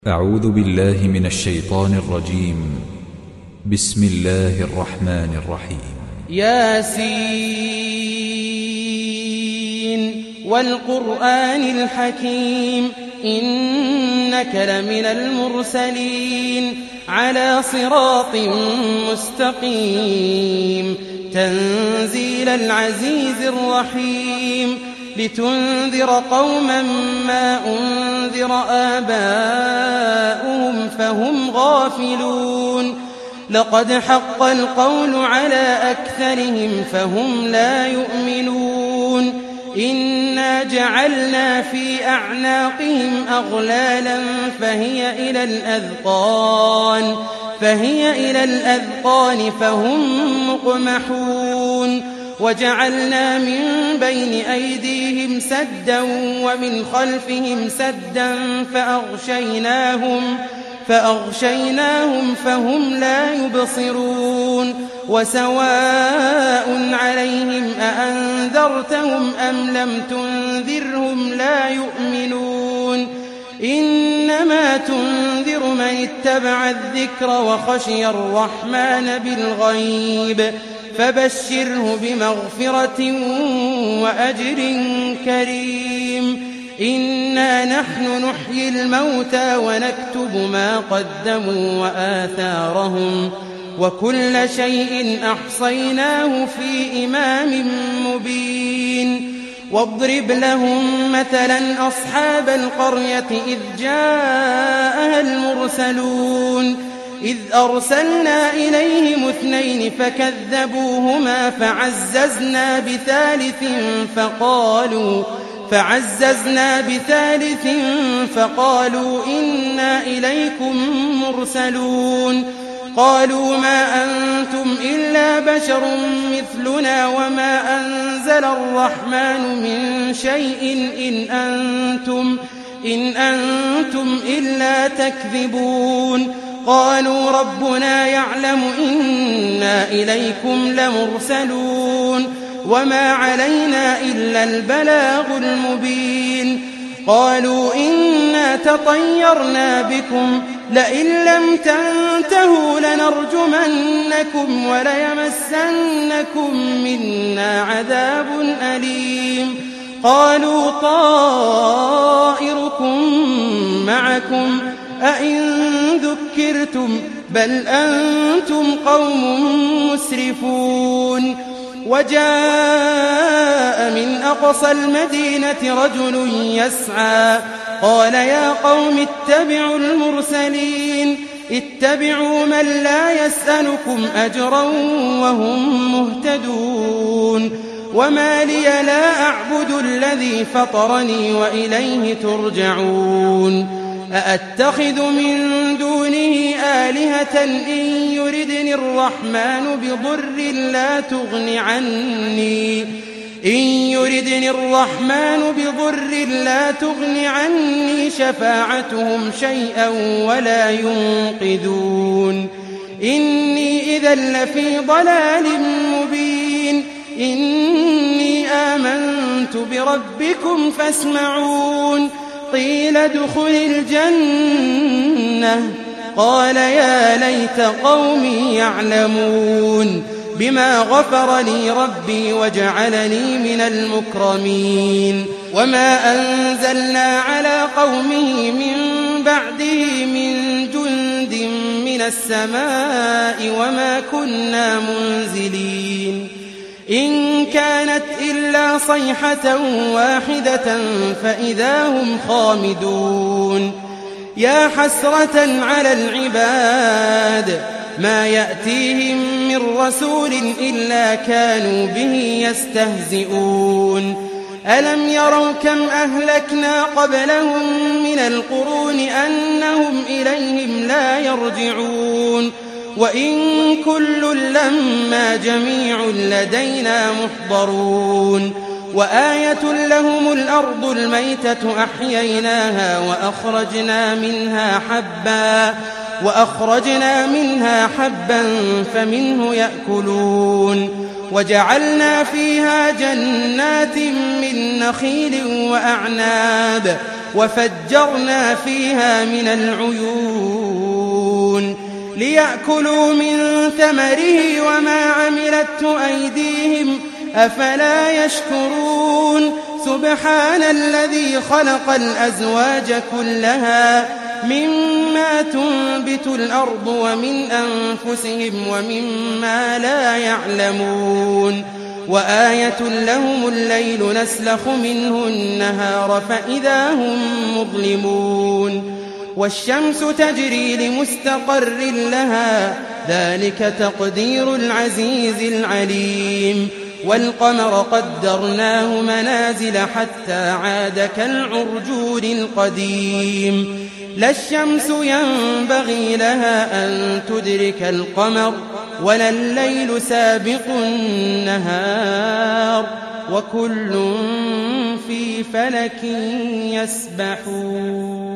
أعوذ بالله من الشيطان الرجيم. بسم الله الرحمن الرحيم. ياسين والقرآن الحكيم إنك لمن المرسلين على صراط مستقيم تنزيل العزيز الرحيم لتنذر قوما ما أنذر آباؤهم فهم غافلون لقد حق القول على أكثرهم فهم لا يؤمنون إنا جعلنا في أعناقهم أغلالا فهي إلى الأذقان فهم مقمحون وجعلنا من بين أيديهم سدا ومن خلفهم سدا فأغشيناهم فهم لا يبصرون وسواء عليهم أأنذرتهم أم لم تنذرهم لا يؤمنون إنما تنذر من اتبع الذكر وخشي الرحمن بالغيب فبشره بمغفرة وأجر كريم إنا نحن نحيي الموتى ونكتب ما قدموا وآثارهم وكل شيء أحصيناه في إمام مبين واضرب لهم مثلا أصحاب القرية إذ جاءها المرسلون إذ أرسلنا إليهم 2 فكذبوهما فعززنا بثالث فقالوا إنا إليكم مرسلون قالوا ما أنتم إلا بشر مثلنا وما أنزل الرحمن من شيء إن أنتم إلا تكذبون قالوا ربنا يعلم إنا إليكم لمرسلون وما علينا إلا البلاغ المبين قالوا إنا تطيرنا بكم لئن لم تنتهوا لنرجمنكم وليمسنكم منا عذاب أليم قالوا طائركم معكم أئن ذكرتم بل أنتم قوم مسرفون وجاء من أقصى المدينة رجل يسعى قال يا قوم اتبعوا المرسلين اتبعوا من لا يسألكم أجرا وهم مهتدون وما لي لا أعبد الذي فطرني وإليه ترجعون أأتخذ من دونه آلهة إن يردني الرحمن بضر لا تغن عني شفاعتهم شيئا ولا ينقذون إني إذا لفي ضلال مبين إني آمنت بربكم فاسمعون قيل ادخل الجنة قال يا ليت قومي يعلمون بما غفر لي ربي وجعلني من المكرمين وما أنزلنا على قومه من بعده من جند من السماء وما كنا منزلين إن كانت إلا صيحة واحدة فإذا هم خامدون يا حسرة على العباد ما يأتيهم من رسول إلا كانوا به يستهزئون ألم يروا كم أهلكنا قبلهم من القرون أنهم إليهم لا يرجعون وإن كل لما جميع لدينا محضرون وآية لهم الأرض الميتة أحييناها وأخرجنا منها حبا فمنه يأكلون وجعلنا فيها جنات من نخيل وأعناب وفجرنا فيها من العيون ليأكلوا من ثمره وما عملته أيديهم أفلا يشكرون سبحان الذي خلق الأزواج كلها مما تنبت الأرض ومن أنفسهم ومما لا يعلمون وآية لهم الليل نسلخ منه النهار فإذا هم مظلمون والشمس تجري لمستقر لها ذلك تقدير العزيز العليم والقمر قدرناه منازل حتى عاد كالعرجون القديم لا الشمس ينبغي لها أن تدرك القمر ولا الليل سابق النهار وكل في فلك يسبحون